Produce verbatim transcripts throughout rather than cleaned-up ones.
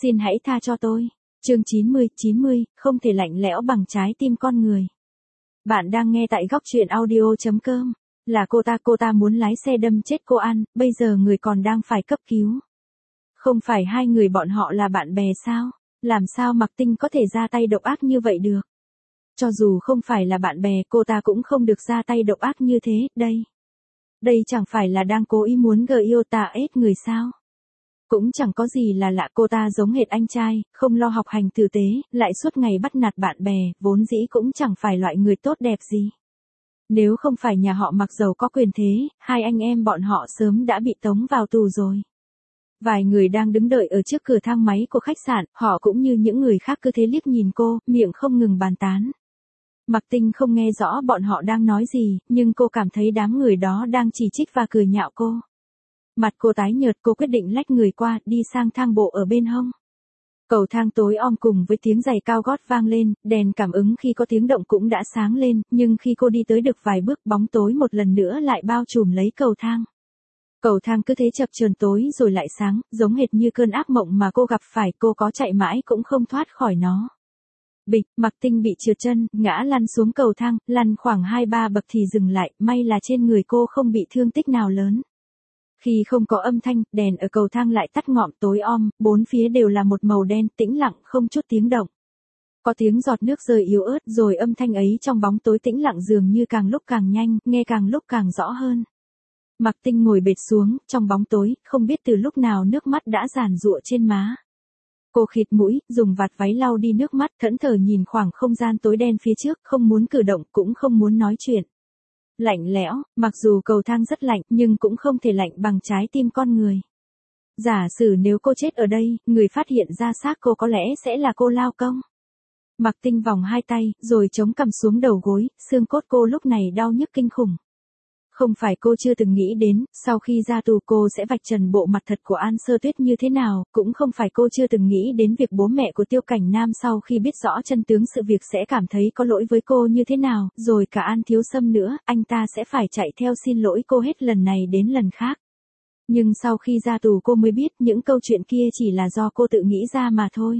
Xin hãy tha cho tôi. Chương chín mươi, chín mươi, không thể lạnh lẽo bằng trái tim con người. Bạn đang nghe tại góc truyện audio chấm com. Là cô ta, cô ta muốn lái xe đâm chết cô An, bây giờ người còn đang phải cấp cứu. Không phải hai người bọn họ là bạn bè sao? Làm sao Mạc Tinh có thể ra tay độc ác như vậy được? Cho dù không phải là bạn bè, cô ta cũng không được ra tay độc ác như thế, đây. Đây chẳng phải là đang cố ý muốn gờ yêu ta ết người sao? Cũng chẳng có gì là lạ, cô ta giống hệt anh trai, không lo học hành tử tế, lại suốt ngày bắt nạt bạn bè, vốn dĩ cũng chẳng phải loại người tốt đẹp gì. Nếu không phải nhà họ Mạc giàu có quyền thế, hai anh em bọn họ sớm đã bị tống vào tù rồi. Vài người đang đứng đợi ở trước cửa thang máy của khách sạn, họ cũng như những người khác cứ thế liếc nhìn cô, miệng không ngừng bàn tán. Mạc Tinh không nghe rõ bọn họ đang nói gì, nhưng cô cảm thấy đám người đó đang chỉ trích và cười nhạo cô. Mặt cô tái nhợt, cô quyết định lách người qua, đi sang thang bộ ở bên hông. Cầu thang tối om cùng với tiếng giày cao gót vang lên, đèn cảm ứng khi có tiếng động cũng đã sáng lên, nhưng khi cô đi tới được vài bước, bóng tối một lần nữa lại bao trùm lấy cầu thang. Cầu thang cứ thế chập chờn tối rồi lại sáng, giống hệt như cơn ác mộng mà cô gặp phải, cô có chạy mãi cũng không thoát khỏi nó. Bịch, Mạc Tinh bị trượt chân, ngã lăn xuống cầu thang, lăn khoảng hai ba bậc thì dừng lại, may là trên người cô không bị thương tích nào lớn. Khi không có âm thanh, đèn ở cầu thang lại tắt ngọn, tối om, bốn phía đều là một màu đen, tĩnh lặng, không chút tiếng động. Có tiếng giọt nước rơi yếu ớt, rồi âm thanh ấy trong bóng tối tĩnh lặng dường như càng lúc càng nhanh, nghe càng lúc càng rõ hơn. Mạc Tinh ngồi bệt xuống, trong bóng tối, không biết từ lúc nào nước mắt đã giàn giụa trên má. Cô khịt mũi, dùng vạt váy lau đi nước mắt, thẫn thờ nhìn khoảng không gian tối đen phía trước, không muốn cử động, cũng không muốn nói chuyện. Lạnh lẽo, mặc dù cầu thang rất lạnh, nhưng cũng không thể lạnh bằng trái tim con người. Giả sử nếu cô chết ở đây, người phát hiện ra xác cô có lẽ sẽ là cô Lao Công. Mạc Tinh vòng hai tay, rồi chống cằm xuống đầu gối, xương cốt cô lúc này đau nhức kinh khủng. Không phải cô chưa từng nghĩ đến, sau khi ra tù cô sẽ vạch trần bộ mặt thật của An Sơ Tuyết như thế nào, cũng không phải cô chưa từng nghĩ đến việc bố mẹ của Tiêu Cảnh Nam sau khi biết rõ chân tướng sự việc sẽ cảm thấy có lỗi với cô như thế nào, rồi cả An Thiếu Sâm nữa, anh ta sẽ phải chạy theo xin lỗi cô hết lần này đến lần khác. Nhưng sau khi ra tù cô mới biết những câu chuyện kia chỉ là do cô tự nghĩ ra mà thôi.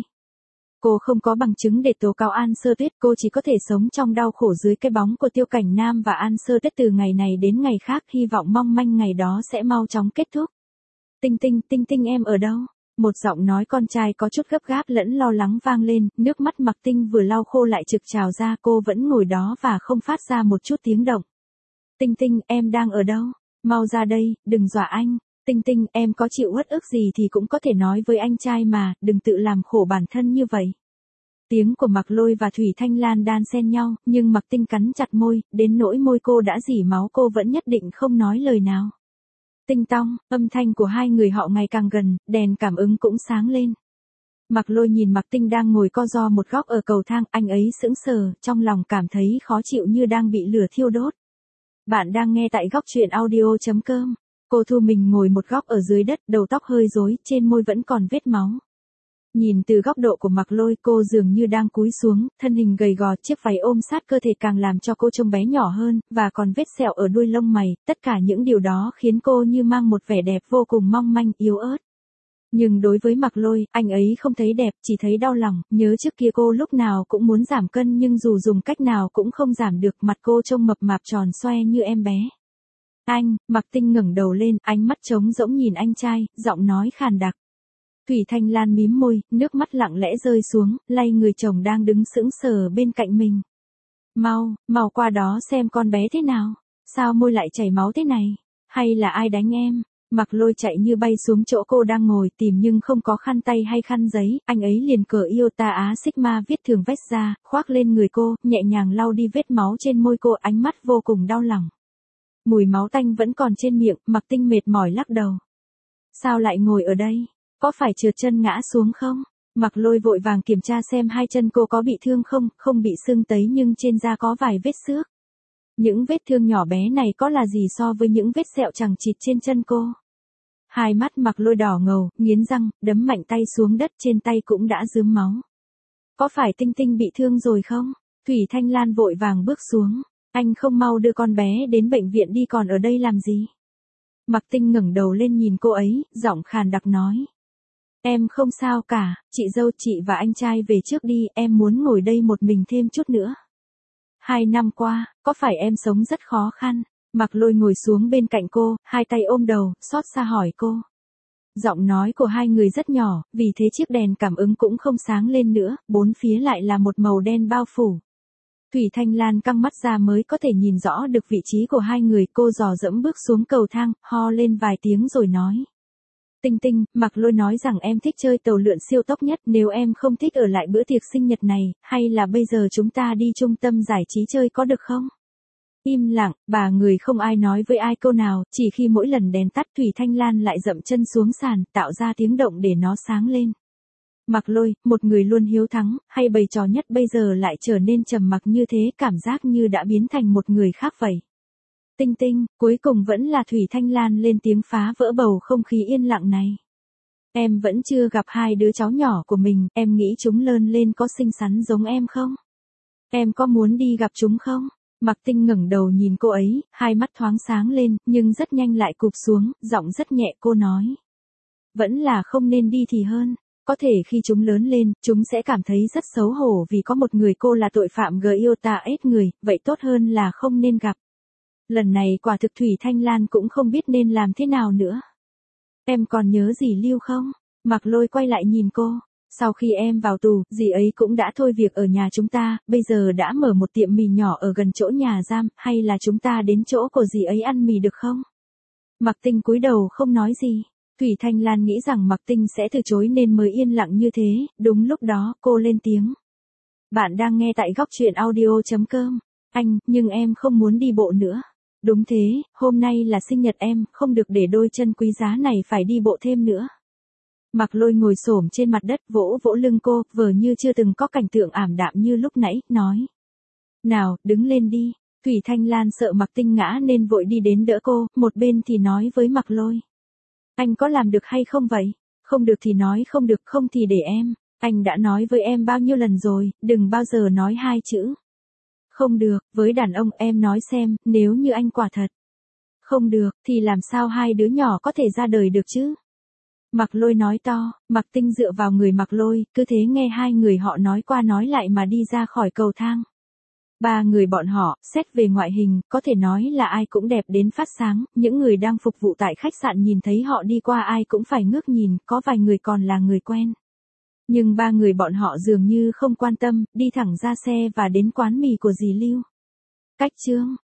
Cô không có bằng chứng để tố cáo An Sơ Tuyết, cô chỉ có thể sống trong đau khổ dưới cái bóng của Tiêu Cảnh Nam và An Sơ Tuyết từ ngày này đến ngày khác, hy vọng mong manh ngày đó sẽ mau chóng kết thúc. Tinh Tinh, Tinh Tinh em ở đâu? Một giọng nói con trai có chút gấp gáp lẫn lo lắng vang lên, nước mắt Mạc Tinh vừa lau khô lại trực trào ra, cô vẫn ngồi đó và không phát ra một chút tiếng động. Tinh Tinh, em đang ở đâu? Mau ra đây, đừng dọa anh. Tinh Tinh, em có chịu uất ức gì thì cũng có thể nói với anh trai mà, đừng tự làm khổ bản thân như vậy. Tiếng của Mạc Lôi và Thủy Thanh Lan đan xen nhau, nhưng Mạc Tinh cắn chặt môi, đến nỗi môi cô đã rỉ máu cô vẫn nhất định không nói lời nào. Tinh tong, âm thanh của hai người họ ngày càng gần, đèn cảm ứng cũng sáng lên. Mạc Lôi nhìn Mạc Tinh đang ngồi co ro một góc ở cầu thang, anh ấy sững sờ, trong lòng cảm thấy khó chịu như đang bị lửa thiêu đốt. Bạn đang nghe tại góc truyện audio chấm com. Cô thu mình ngồi một góc ở dưới đất, đầu tóc hơi rối, trên môi vẫn còn vết máu. Nhìn từ góc độ của Mạc Lôi, cô dường như đang cúi xuống, thân hình gầy gò, chiếc váy ôm sát cơ thể càng làm cho cô trông bé nhỏ hơn, và còn vết sẹo ở đuôi lông mày, tất cả những điều đó khiến cô như mang một vẻ đẹp vô cùng mong manh, yếu ớt. Nhưng đối với Mạc Lôi, anh ấy không thấy đẹp, chỉ thấy đau lòng, nhớ trước kia cô lúc nào cũng muốn giảm cân nhưng dù dùng cách nào cũng không giảm được, mặt cô trông mập mạp tròn xoe như em bé. Anh, Mạc Tinh ngẩng đầu lên, ánh mắt trống rỗng nhìn anh trai, giọng nói khàn đặc. Thủy Thanh Lan mím môi, nước mắt lặng lẽ rơi xuống, lay người chồng đang đứng sững sờ bên cạnh mình. Mau, mau qua đó xem con bé thế nào, sao môi lại chảy máu thế này, hay là ai đánh em? Mạc Lôi chạy như bay xuống chỗ cô đang ngồi tìm nhưng không có khăn tay hay khăn giấy, anh ấy liền cởi Iota Á Sigma viết thường vest ra, khoác lên người cô, nhẹ nhàng lau đi vết máu trên môi cô, ánh mắt vô cùng đau lòng. Mùi máu tanh vẫn còn trên miệng, Mạc Tinh mệt mỏi lắc đầu. Sao lại ngồi ở đây? Có phải trượt chân ngã xuống không? Mạc Lôi vội vàng kiểm tra xem hai chân cô có bị thương không, không bị sưng tấy nhưng trên da có vài vết xước. Những vết thương nhỏ bé này có là gì so với những vết sẹo chằng chịt trên chân cô? Hai mắt Mạc Lôi đỏ ngầu, nghiến răng, đấm mạnh tay xuống đất, trên tay cũng đã rướm máu. Có phải Tinh Tinh bị thương rồi không? Thủy Thanh Lan vội vàng bước xuống. Anh không mau đưa con bé đến bệnh viện đi, còn ở đây làm gì? Mạc Tinh ngẩng đầu lên nhìn cô ấy, giọng khàn đặc nói. Em không sao cả, chị dâu, chị và anh trai về trước đi, em muốn ngồi đây một mình thêm chút nữa. Hai năm qua, có phải em sống rất khó khăn? Mặc Lôi ngồi xuống bên cạnh cô, hai tay ôm đầu, xót xa hỏi cô. Giọng nói của hai người rất nhỏ, vì thế chiếc đèn cảm ứng cũng không sáng lên nữa, bốn phía lại là một màu đen bao phủ. Thủy Thanh Lan căng mắt ra mới có thể nhìn rõ được vị trí của hai người, cô dò dẫm bước xuống cầu thang, ho lên vài tiếng rồi nói. Tinh Tinh, Mặc Lôi nói rằng em thích chơi tàu lượn siêu tốc nhất, nếu em không thích ở lại bữa tiệc sinh nhật này, hay là bây giờ chúng ta đi trung tâm giải trí chơi có được không? Im lặng, bà người không ai nói với ai câu nào, chỉ khi mỗi lần đèn tắt Thủy Thanh Lan lại dậm chân xuống sàn, tạo ra tiếng động để nó sáng lên. Mặc Lôi, một người luôn hiếu thắng, hay bày trò nhất bây giờ lại trở nên trầm mặc như thế, cảm giác như đã biến thành một người khác vậy. Tinh Tinh, cuối cùng vẫn là Thủy Thanh Lan lên tiếng phá vỡ bầu không khí yên lặng này. Em vẫn chưa gặp hai đứa cháu nhỏ của mình, em nghĩ chúng lớn lên có xinh xắn giống em không? Em có muốn đi gặp chúng không? Mặc Tinh ngẩng đầu nhìn cô ấy, hai mắt thoáng sáng lên, nhưng rất nhanh lại cụp xuống, giọng rất nhẹ cô nói. Vẫn là không nên đi thì hơn. Có thể khi chúng lớn lên, chúng sẽ cảm thấy rất xấu hổ vì có một người cô là tội phạm gờ yêu ta ết người, vậy tốt hơn là không nên gặp. Lần này quả thực Thủy Thanh Lan cũng không biết nên làm thế nào nữa. Em còn nhớ dì Lưu không? Mặc Lôi quay lại nhìn cô. Sau khi em vào tù, dì ấy cũng đã thôi việc ở nhà chúng ta, bây giờ đã mở một tiệm mì nhỏ ở gần chỗ nhà giam, hay là chúng ta đến chỗ của dì ấy ăn mì được không? Mặc Tinh cúi đầu không nói gì. Thủy Thanh Lan nghĩ rằng Mặc Tinh sẽ từ chối nên mới yên lặng như thế, đúng lúc đó cô lên tiếng. Bạn đang nghe tại góc truyện audio chấm com. Anh, nhưng em không muốn đi bộ nữa. Đúng thế, hôm nay là sinh nhật em, không được để đôi chân quý giá này phải đi bộ thêm nữa. Mặc Lôi ngồi xổm trên mặt đất vỗ vỗ lưng cô, vờ như chưa từng có cảnh tượng ảm đạm như lúc nãy, nói. Nào, đứng lên đi. Thủy Thanh Lan sợ Mặc Tinh ngã nên vội đi đến đỡ cô, một bên thì nói với Mặc Lôi. Anh có làm được hay không vậy? Không được thì nói không được, không thì để em. Anh đã nói với em bao nhiêu lần rồi, đừng bao giờ nói hai chữ. Không được, với đàn ông em nói xem, nếu như anh quả thật. Không được, thì làm sao hai đứa nhỏ có thể ra đời được chứ? Mặc Lôi nói to, Mặc Tinh dựa vào người Mặc Lôi, cứ thế nghe hai người họ nói qua nói lại mà đi ra khỏi cầu thang. Ba người bọn họ, xét về ngoại hình, có thể nói là ai cũng đẹp đến phát sáng, những người đang phục vụ tại khách sạn nhìn thấy họ đi qua ai cũng phải ngước nhìn, có vài người còn là người quen. Nhưng ba người bọn họ dường như không quan tâm, đi thẳng ra xe và đến quán mì của dì Lưu. Cách chương